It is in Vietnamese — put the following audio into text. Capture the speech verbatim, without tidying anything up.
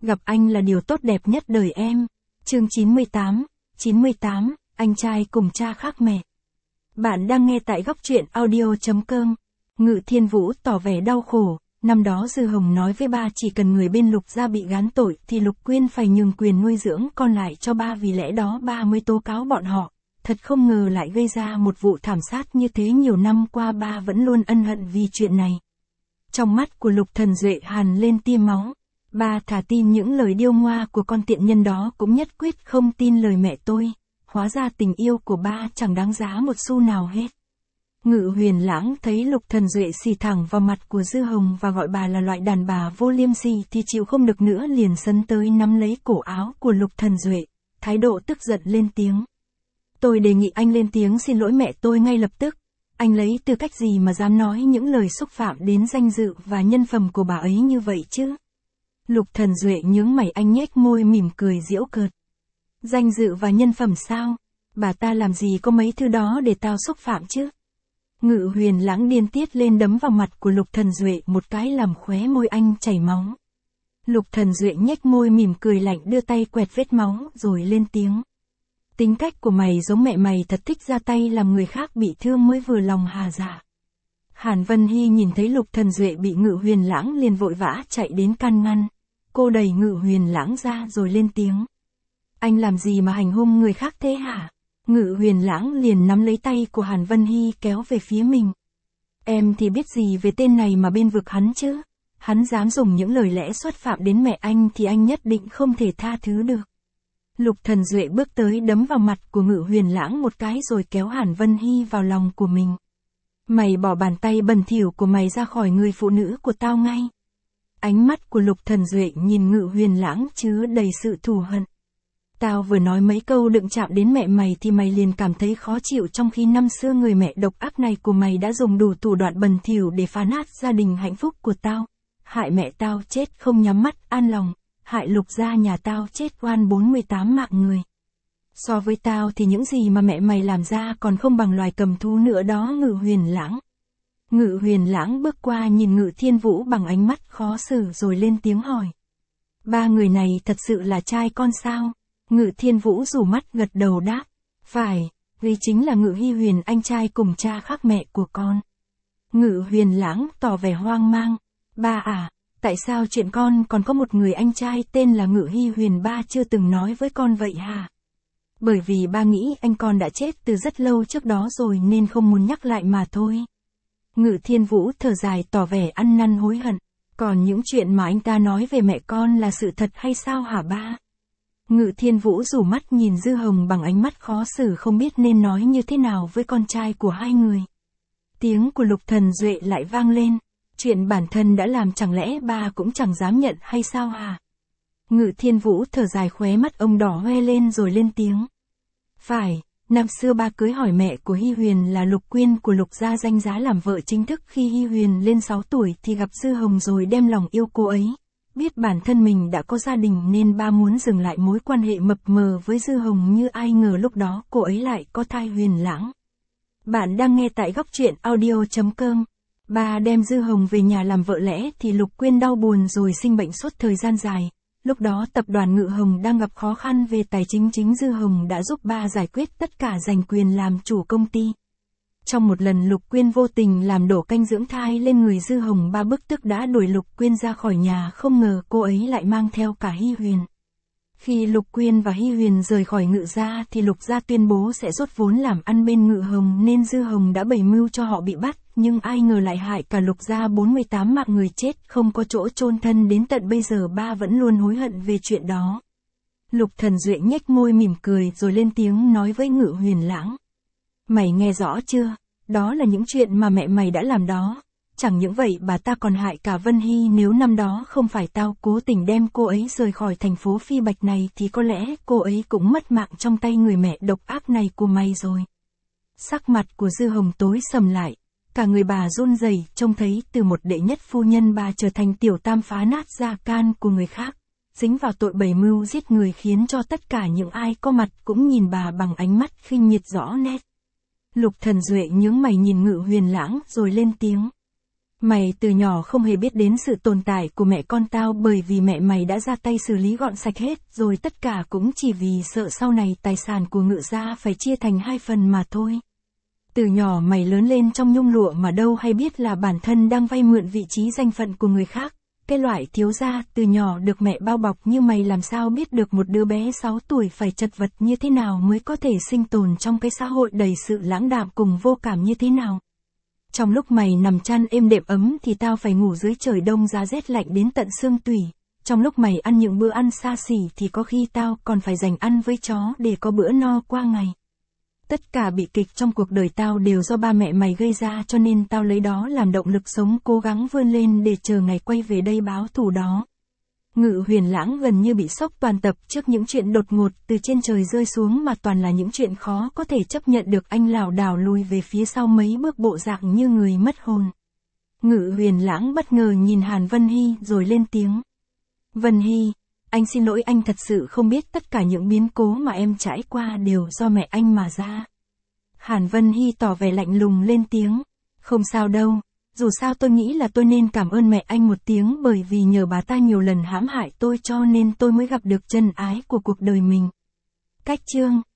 Gặp anh là điều tốt đẹp nhất đời em. Chương chín mươi tám, chín mươi tám, anh trai cùng cha khác mẹ. Bạn đang nghe tại góc truyện audio chấm com. Ngự Thiên Vũ tỏ vẻ đau khổ. Năm đó Dư Hồng nói với ba chỉ cần người bên Lục gia bị gán tội thì Lục Quyên phải nhường quyền nuôi dưỡng con lại cho ba, vì lẽ đó ba mới tố cáo bọn họ. Thật không ngờ lại gây ra một vụ thảm sát như thế. Nhiều năm qua ba vẫn luôn ân hận vì chuyện này. Trong mắt của Lục Thần Duệ hằn lên tia máu. Ba thà tin những lời điêu ngoa của con tiện nhân đó cũng nhất quyết không tin lời mẹ tôi. Hóa ra tình yêu của ba chẳng đáng giá một xu nào hết. Ngự Huyền Lãng thấy Lục Thần Duệ xì thẳng vào mặt của Dư Hồng và gọi bà là loại đàn bà vô liêm sỉ thì chịu không được nữa, liền sấn tới nắm lấy cổ áo của Lục Thần Duệ, thái độ tức giận lên tiếng. Tôi đề nghị anh lên tiếng xin lỗi mẹ tôi ngay lập tức. Anh lấy tư cách gì mà dám nói những lời xúc phạm đến danh dự và nhân phẩm của bà ấy như vậy chứ? Lục Thần Duệ nhướng mày, anh nhếch môi mỉm cười giễu cợt. Danh dự và nhân phẩm sao? Bà ta làm gì có mấy thứ đó để tao xúc phạm chứ? Ngự Huyền Lãng điên tiết lên đấm vào mặt của Lục Thần Duệ một cái làm khóe môi anh chảy máu. Lục Thần Duệ nhếch môi mỉm cười lạnh, đưa tay quẹt vết máu rồi lên tiếng. Tính cách của mày giống mẹ mày, thật thích ra tay làm người khác bị thương mới vừa lòng hà dạ. Hàn Vân Hy nhìn thấy Lục Thần Duệ bị Ngự Huyền Lãng liền vội vã chạy đến can ngăn. Cô đẩy Ngự Huyền Lãng ra rồi lên tiếng. Anh làm gì mà hành hung người khác thế hả? Ngự Huyền Lãng liền nắm lấy tay của Hàn Vân Hy kéo về phía mình. Em thì biết gì về tên này mà bên vực hắn chứ? Hắn dám dùng những lời lẽ xúc phạm đến mẹ anh thì anh nhất định không thể tha thứ được. Lục Thần Duệ bước tới đấm vào mặt của Ngự Huyền Lãng một cái rồi kéo Hàn Vân Hy vào lòng của mình. Mày bỏ bàn tay bẩn thỉu của mày ra khỏi người phụ nữ của tao ngay. Ánh mắt của Lục Thần Duệ nhìn Ngự Huyền Lãng chứa đầy sự thù hận. Tao vừa nói mấy câu đừng chạm đến mẹ mày thì mày liền cảm thấy khó chịu, trong khi năm xưa người mẹ độc ác này của mày đã dùng đủ thủ đoạn bẩn thỉu để phá nát gia đình hạnh phúc của tao. Hại mẹ tao chết không nhắm mắt an lòng, hại Lục gia nhà tao chết oan bốn mươi tám mạng người. So với tao thì những gì mà mẹ mày làm ra còn không bằng loài cầm thú nữa đó Ngự Huyền Lãng. Ngự Huyền Lãng bước qua nhìn Ngự Thiên Vũ bằng ánh mắt khó xử rồi lên tiếng hỏi. Ba người này thật sự là trai con sao? Ngự Thiên Vũ rủ mắt gật đầu đáp. Phải, vì chính là Ngự Hy Huyền, anh trai cùng cha khác mẹ của con. Ngự Huyền Lãng tỏ vẻ hoang mang. Ba à, tại sao chuyện con còn có một người anh trai tên là Ngự Hy Huyền ba chưa từng nói với con vậy hả? Bởi vì ba nghĩ anh con đã chết từ rất lâu trước đó rồi nên không muốn nhắc lại mà thôi. Ngự Thiên Vũ thở dài tỏ vẻ ăn năn hối hận. Còn những chuyện mà anh ta nói về mẹ con là sự thật hay sao hả ba? Ngự Thiên Vũ rủ mắt nhìn Dư Hồng bằng ánh mắt khó xử, không biết nên nói như thế nào với con trai của hai người. Tiếng của Lục Thần Duệ lại vang lên. Chuyện bản thân đã làm chẳng lẽ ba cũng chẳng dám nhận hay sao hả? Ngự Thiên Vũ thở dài, khóe mắt ông đỏ hoe lên rồi lên tiếng. Phải, năm xưa ba cưới hỏi mẹ của Hy Huyền là Lục Quyên của Lục gia danh giá làm vợ chính thức. Khi Hy Huyền lên sáu tuổi thì gặp Dư Hồng rồi đem lòng yêu cô ấy. Biết bản thân mình đã có gia đình nên ba muốn dừng lại mối quan hệ mập mờ với Dư Hồng, như ai ngờ lúc đó cô ấy lại có thai Huyền Lãng. Bạn đang nghe tại góc truyện audio chấm com. Ba đem Dư Hồng về nhà làm vợ lẽ thì Lục Quyên đau buồn rồi sinh bệnh suốt thời gian dài. Lúc đó tập đoàn Ngự Hồng đang gặp khó khăn về tài chính, chính Dư Hồng đã giúp ba giải quyết tất cả, giành quyền làm chủ công ty. Trong một lần Lục Quyên vô tình làm đổ canh dưỡng thai lên người Dư Hồng, ba bức tức đã đuổi Lục Quyên ra khỏi nhà, không ngờ cô ấy lại mang theo cả Hy Huyền. Khi Lục Quyên và Hy Huyền rời khỏi Ngự gia thì Lục gia tuyên bố sẽ rút vốn làm ăn bên Ngự Hồng nên Dư Hồng đã bày mưu cho họ bị bắt, nhưng ai ngờ lại hại cả Lục gia bốn mươi tám mạng người chết không có chỗ chôn thân, đến tận bây giờ ba vẫn luôn hối hận về chuyện đó. Lục Thần Duệ nhếch môi mỉm cười rồi lên tiếng nói với Ngự Huyền Lãng. Mày nghe rõ chưa? Đó là những chuyện mà mẹ mày đã làm đó. Chẳng những vậy bà ta còn hại cả Vân Hy, nếu năm đó không phải tao cố tình đem cô ấy rời khỏi thành phố Phi Bạch này thì có lẽ cô ấy cũng mất mạng trong tay người mẹ độc ác này của mày rồi. Sắc mặt của Dư Hồng tối sầm lại, cả người bà run rẩy, trông thấy từ một đệ nhất phu nhân bà trở thành tiểu tam phá nát gia can của người khác, dính vào tội bày mưu giết người, khiến cho tất cả những ai có mặt cũng nhìn bà bằng ánh mắt khinh miệt rõ nét. Lục Thần Duệ nhướng mày nhìn Ngự Huyền Lãng rồi lên tiếng. Mày từ nhỏ không hề biết đến sự tồn tại của mẹ con tao bởi vì mẹ mày đã ra tay xử lý gọn sạch hết rồi, tất cả cũng chỉ vì sợ sau này tài sản của Ngự gia phải chia thành hai phần mà thôi. Từ nhỏ mày lớn lên trong nhung lụa mà đâu hay biết là bản thân đang vay mượn vị trí danh phận của người khác. Cái loại thiếu gia từ nhỏ được mẹ bao bọc như mày làm sao biết được một đứa bé sáu tuổi phải chật vật như thế nào mới có thể sinh tồn trong cái xã hội đầy sự lãng đạm cùng vô cảm như thế nào. Trong lúc mày nằm chăn êm đệm ấm thì tao phải ngủ dưới trời đông giá rét lạnh đến tận xương tủy. Trong lúc mày ăn những bữa ăn xa xỉ thì có khi tao còn phải dành ăn với chó để có bữa no qua ngày. Tất cả bi kịch trong cuộc đời tao đều do ba mẹ mày gây ra, cho nên tao lấy đó làm động lực sống, cố gắng vươn lên để chờ ngày quay về đây báo thù đó. Ngự Huyền Lãng gần như bị sốc toàn tập trước những chuyện đột ngột từ trên trời rơi xuống mà toàn là những chuyện khó có thể chấp nhận được. Anh lảo đảo lùi về phía sau mấy bước, bộ dạng như người mất hồn. Ngự Huyền Lãng bất ngờ nhìn Hàn Vân Hy rồi lên tiếng. Vân Hy, anh xin lỗi, anh thật sự không biết tất cả những biến cố mà em trải qua đều do mẹ anh mà ra. Hàn Vân Hy tỏ vẻ lạnh lùng lên tiếng. Không sao đâu, dù sao tôi nghĩ là tôi nên cảm ơn mẹ anh một tiếng, bởi vì nhờ bà ta nhiều lần hãm hại tôi cho nên tôi mới gặp được chân ái của cuộc đời mình. Cách chương